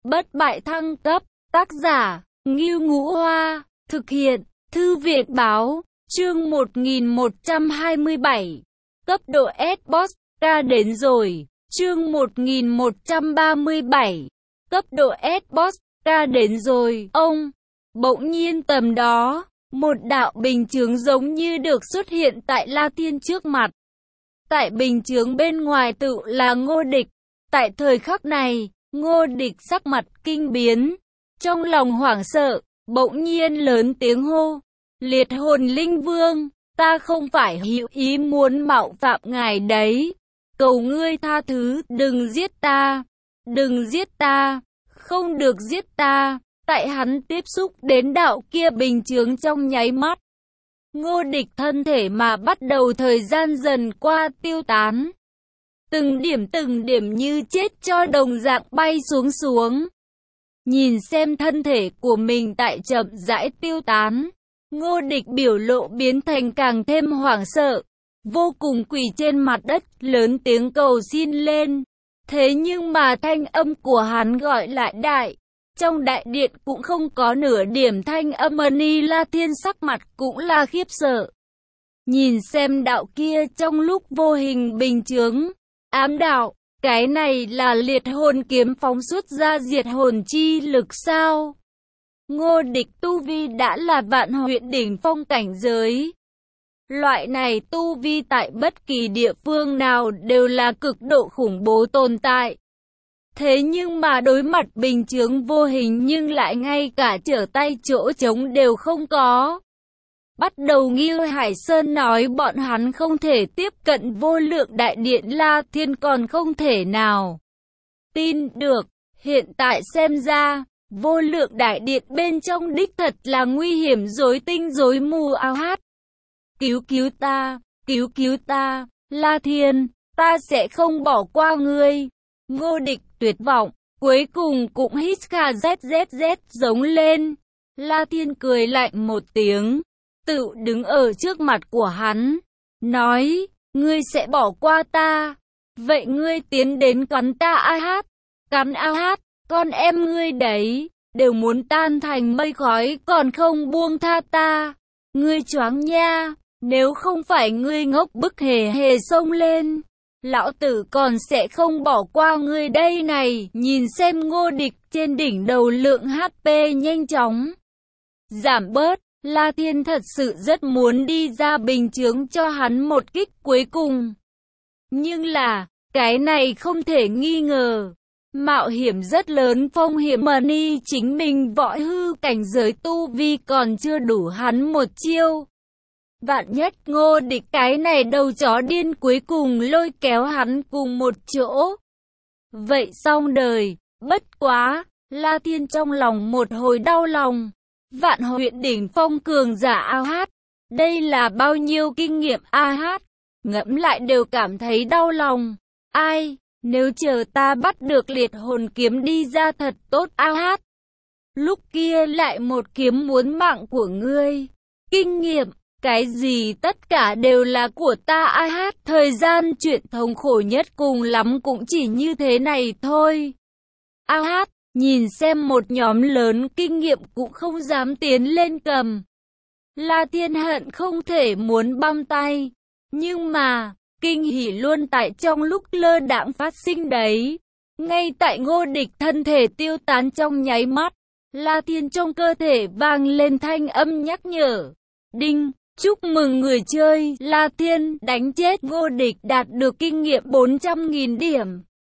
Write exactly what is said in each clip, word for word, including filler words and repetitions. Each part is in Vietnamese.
bất bại thăng cấp, tác giả, Ngưu Ngũ Hoa, thực hiện, Thư viện Báo, chương một nghìn một trăm hai mươi bảy, cấp độ S-Boss, ca đến rồi, chương một nghìn một trăm ba mươi bảy, cấp độ S-Boss, ca đến rồi, ông, bỗng nhiên tầm đó, một đạo bình chướng giống như được xuất hiện tại La Thiên trước mặt. Tại bình chướng bên ngoài tự là Ngô Địch. Tại thời khắc này, Ngô Địch sắc mặt kinh biến, trong lòng hoảng sợ, bỗng nhiên lớn tiếng hô: Liệt Hồn Linh Vương, ta không phải hữu ý muốn mạo phạm ngài đấy, cầu ngươi tha thứ, đừng giết ta, đừng giết ta, không được giết ta. Tại hắn tiếp xúc đến đạo kia bình chướng trong nháy mắt, Ngô Địch thân thể mà bắt đầu thời gian dần qua tiêu tán. Từng điểm từng điểm như chết cho đồng dạng bay xuống xuống. Nhìn xem thân thể của mình tại chậm rãi tiêu tán, Ngô Địch biểu lộ biến thành càng thêm hoảng sợ, vô cùng quỳ trên mặt đất, lớn tiếng cầu xin lên. Thế nhưng mà thanh âm của hắn gọi lại đại. Trong đại điện cũng không có nửa điểm thanh âm. Ni La Thiên sắc mặt cũng là khiếp sợ. Nhìn xem đạo kia trong lúc vô hình bình chướng, ám đạo, cái này là liệt hồn kiếm phóng xuất ra diệt hồn chi lực sao? Ngô Địch tu vi đã là vạn huyện đỉnh phong cảnh giới. Loại này tu vi tại bất kỳ địa phương nào đều là cực độ khủng bố tồn tại. Thế nhưng mà đối mặt bình chướng vô hình nhưng lại ngay cả trở tay chỗ trống đều không có. Bắt đầu Ngưu Hải Sơn nói bọn hắn không thể tiếp cận vô lượng đại điện La Thiên còn không thể nào tin được. Hiện tại xem ra, vô lượng đại điện bên trong đích thật là nguy hiểm rối tinh rối mù. Ao hát. Cứu cứu ta, cứu cứu ta, La Thiên, ta sẽ không bỏ qua ngươi. Ngô Địch tuyệt vọng, cuối cùng cũng hít kha zzz giống lên. La Thiên cười lạnh một tiếng, tự đứng ở trước mặt của hắn, nói, ngươi sẽ bỏ qua ta, vậy ngươi tiến đến cắn ta. A hát, cắn A hát, con em ngươi đấy, đều muốn tan thành mây khói còn không buông tha ta, ngươi choáng nha, nếu không phải ngươi ngốc bức hề hề xông lên, lão tử còn sẽ không bỏ qua ngươi đây này. Nhìn xem Ngô Địch trên đỉnh đầu lượng hát pê nhanh chóng giảm bớt, La Thiên thật sự rất muốn đi ra bình chướng cho hắn một kích cuối cùng. Nhưng là, cái này không thể nghi ngờ. Mạo hiểm rất lớn, phong hiểm. Ni chính mình võ hư cảnh giới tu vi còn chưa đủ hắn một chiêu. Vạn nhất Ngô Địch cái này đầu chó điên cuối cùng lôi kéo hắn cùng một chỗ, vậy xong đời. Bất quá, La Thiên trong lòng một hồi đau lòng. Vạn huyện đỉnh phong cường giả. A hát, đây là bao nhiêu kinh nghiệm. A hát, ngẫm lại đều cảm thấy đau lòng. Ai, nếu chờ ta bắt được liệt hồn kiếm đi ra thật tốt. A hát, lúc kia lại một kiếm muốn mạng của ngươi. Kinh nghiệm, cái gì tất cả đều là của ta. A hát, thời gian chuyện thống khổ nhất cùng lắm cũng chỉ như thế này thôi. A hát, nhìn xem một nhóm lớn kinh nghiệm cũng không dám tiến lên cầm. La Thiên hận không thể muốn băm tay. Nhưng mà, kinh hỉ luôn tại trong lúc lơ đãng phát sinh đấy. Ngay tại Ngô Địch thân thể tiêu tán trong nháy mắt, La Thiên trong cơ thể vang lên thanh âm nhắc nhở. Đinh! Chúc mừng người chơi, La Thiên đánh chết Ngô Địch đạt được kinh nghiệm bốn trăm nghìn điểm.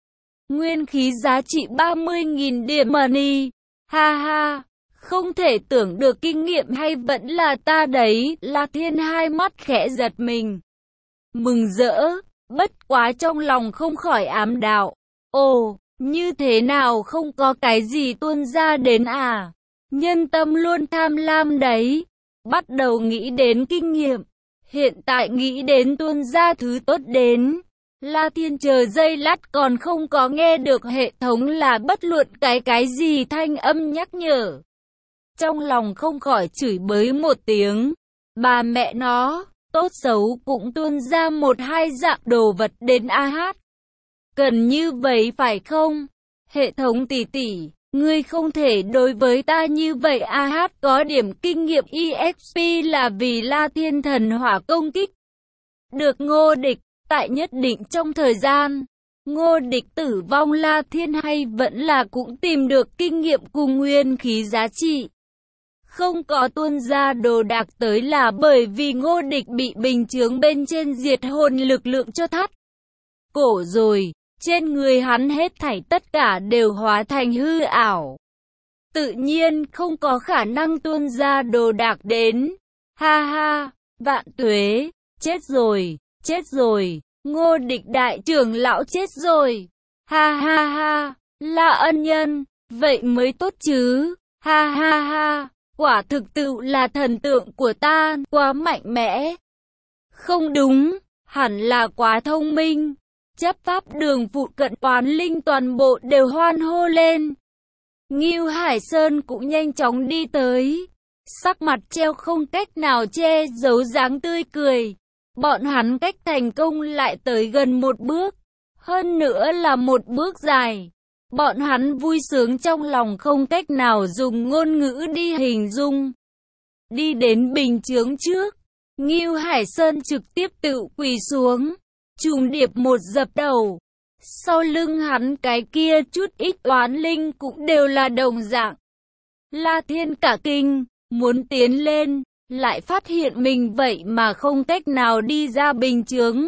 Nguyên khí giá trị ba mươi nghìn điểm. Money. Ha ha, không thể tưởng được kinh nghiệm hay vẫn là ta đấy. La Thiên hai mắt khẽ giật mình. Mừng rỡ, bất quá trong lòng không khỏi ám đạo. Ồ, như thế nào không có cái gì tuôn ra đến à? Nhân tâm luôn tham lam đấy. Bắt đầu nghĩ đến kinh nghiệm, hiện tại nghĩ đến tuôn ra thứ tốt đến. La Thiên chờ giây lát còn không có nghe được hệ thống là bất luận cái cái gì thanh âm nhắc nhở. Trong lòng không khỏi chửi bới một tiếng. Bà mẹ nó, tốt xấu cũng tuôn ra một hai dạng đồ vật đến. A hát, cần như vậy phải không? Hệ thống tỷ tỷ, Ngươi không thể đối với ta như vậy. a hát có điểm kinh nghiệm e ích pê là vì La Thiên thần hỏa công kích được Ngô Địch, tại nhất định trong thời gian Ngô Địch tử vong, La Thiên hay vẫn là cũng tìm được kinh nghiệm cùng nguyên khí giá trị. Không có tuôn ra đồ đạc tới là bởi vì Ngô Địch bị bình chướng bên trên diệt hồn lực lượng cho thắt cổ rồi, trên người hắn hết thảy tất cả đều hóa thành hư ảo. Tự nhiên không có khả năng tuôn ra đồ đạc đến. Ha ha, Vạn Tuế, chết rồi, chết rồi, Ngô Địch đại trưởng lão chết rồi. Ha ha ha, La ân nhân, vậy mới tốt chứ. Ha ha ha, quả thực tự là thần tượng của ta, quá mạnh mẽ. Không đúng, hẳn là quá thông minh. Chấp pháp đường phụ cận oán linh toàn bộ đều hoan hô lên. Ngưu Hải Sơn cũng nhanh chóng đi tới, sắc mặt treo không cách nào che giấu dáng tươi cười. Bọn hắn cách thành công lại tới gần một bước, hơn nữa là một bước dài. Bọn hắn vui sướng trong lòng không cách nào dùng ngôn ngữ đi hình dung. Đi đến bình chướng trước, Ngưu Hải Sơn trực tiếp tự quỳ xuống, trùng điệp một dập đầu. Sau lưng hắn cái kia chút ít oán linh cũng đều là đồng dạng. La Thiên cả kinh, muốn tiến lên, lại phát hiện mình vậy mà không cách nào đi ra bình chướng.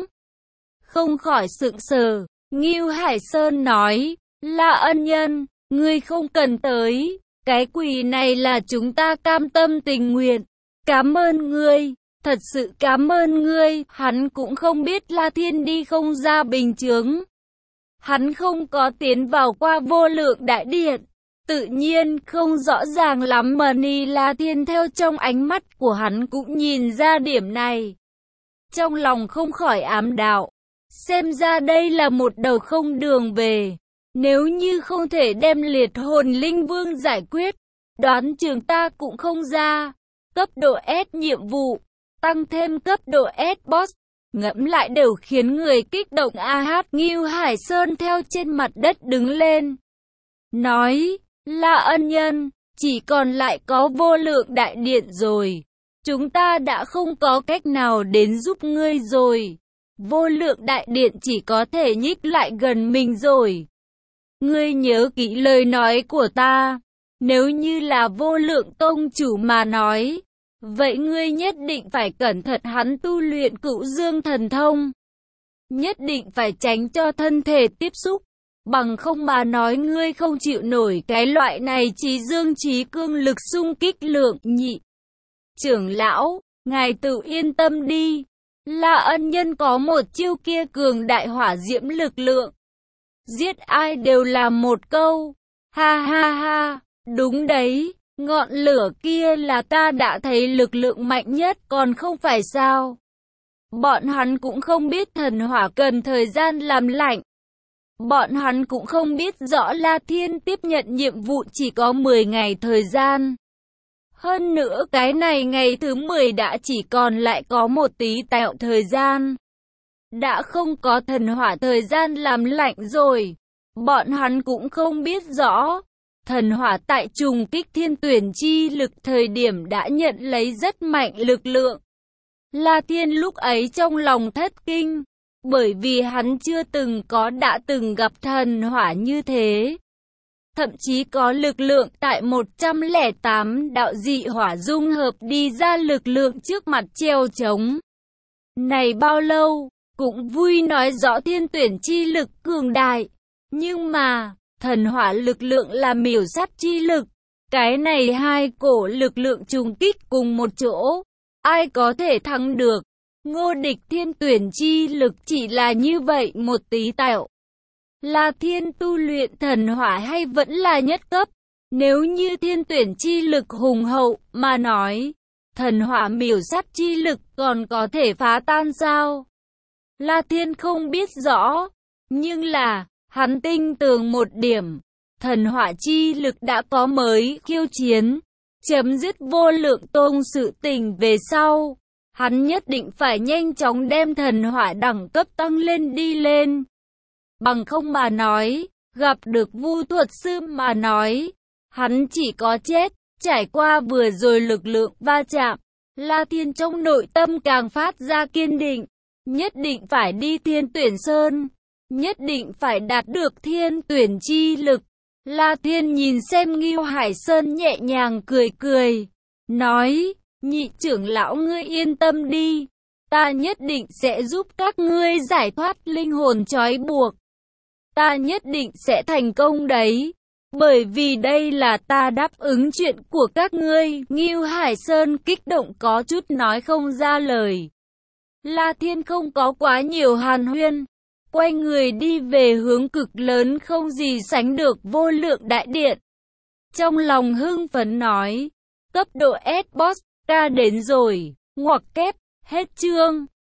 Không khỏi sững sờ, Ngưu Hải Sơn nói, La ân nhân, ngươi không cần tới, cái quỳ này là chúng ta cam tâm tình nguyện. Cảm ơn ngươi, thật sự cảm ơn ngươi. Hắn cũng không biết La Thiên đi không ra bình chướng. Hắn không có tiến vào qua vô lượng đại điện, tự nhiên không rõ ràng lắm, mà ni La Thiên theo trong ánh mắt của hắn cũng nhìn ra điểm này. Trong lòng không khỏi ám đạo, xem ra đây là một đầu không đường về. Nếu như không thể đem liệt hồn linh vương giải quyết, đoán chừng ta cũng không ra. Cấp độ S nhiệm vụ, tăng thêm cấp độ S boss, ngẫm lại đều khiến người kích động. A hát Ngưu Hải Sơn theo trên mặt đất đứng lên, nói, La ân nhân, chỉ còn lại có vô lượng đại điện rồi. Chúng ta đã không có cách nào đến giúp ngươi rồi. Vô lượng đại điện chỉ có thể nhích lại gần mình rồi. Ngươi nhớ kỹ lời nói của ta. Nếu như là vô lượng tông chủ mà nói, vậy ngươi nhất định phải cẩn thận hắn tu luyện Cửu Dương thần thông. Nhất định phải tránh cho thân thể tiếp xúc. Bằng không mà nói ngươi không chịu nổi cái loại này trí dương trí cương lực xung kích lượng. Nhị trưởng lão, ngài tự yên tâm đi. La ân nhân có một chiêu kia cường đại hỏa diễm lực lượng. Giết ai đều là một câu. Ha ha ha, đúng đấy, ngọn lửa kia là ta đã thấy lực lượng mạnh nhất còn không phải sao. Bọn hắn cũng không biết thần hỏa cần thời gian làm lạnh. Bọn hắn cũng không biết rõ La Thiên tiếp nhận nhiệm vụ chỉ có mười ngày thời gian. Hơn nữa cái này ngày thứ mười đã chỉ còn lại có một tí tẹo thời gian. Đã không có thần hỏa thời gian làm lạnh rồi. Bọn hắn cũng không biết rõ. Thần hỏa tại trùng kích thiên tuyển chi lực thời điểm đã nhận lấy rất mạnh lực lượng. La Thiên lúc ấy trong lòng thất kinh. Bởi vì hắn chưa từng có đã từng gặp thần hỏa như thế. Thậm chí có lực lượng tại một trăm lẻ tám đạo dị hỏa dung hợp đi ra lực lượng trước mặt treo trống. Này bao lâu, cũng vui nói rõ thiên tuyển chi lực cường đại. Nhưng mà, thần hỏa lực lượng là miểu sát chi lực. Cái này hai cổ lực lượng trùng kích cùng một chỗ. Ai có thể thắng được? Ngô Địch thiên tuyển chi lực chỉ là như vậy một tí tẹo. La Thiên tu luyện thần hỏa hay vẫn là nhất cấp? Nếu như thiên tuyển chi lực hùng hậu mà nói, thần hỏa miểu sát chi lực còn có thể phá tan sao? La Thiên không biết rõ, nhưng là, hắn tin tưởng một điểm, thần hỏa chi lực đã có mới khiêu chiến, chấm dứt vô lượng tông sự tình về sau. Hắn nhất định phải nhanh chóng đem thần hỏa đẳng cấp tăng lên đi lên. Bằng không mà nói, gặp được Vu thuật sư mà nói, Hắn chỉ có chết. Trải qua vừa rồi lực lượng va chạm, La Thiên trong nội tâm càng phát ra kiên định. Nhất định phải đi Thiên Tuyển Sơn. Nhất định phải đạt được thiên tuyển chi lực. La Thiên nhìn xem Ngưu Hải Sơn nhẹ nhàng cười cười. Nói, nhị trưởng lão ngươi yên tâm đi. Ta nhất định sẽ giúp các ngươi giải thoát linh hồn trói buộc. Ta nhất định sẽ thành công đấy. Bởi vì đây là ta đáp ứng chuyện của các ngươi. Ngưu Hải Sơn kích động có chút nói không ra lời. La Thiên không có quá nhiều hàn huyên. Quay người đi về hướng cực lớn không gì sánh được vô lượng đại điện. Trong lòng hưng phấn nói. Cấp độ S-Boss, ca đến rồi. Ngoặc kép, hết chương.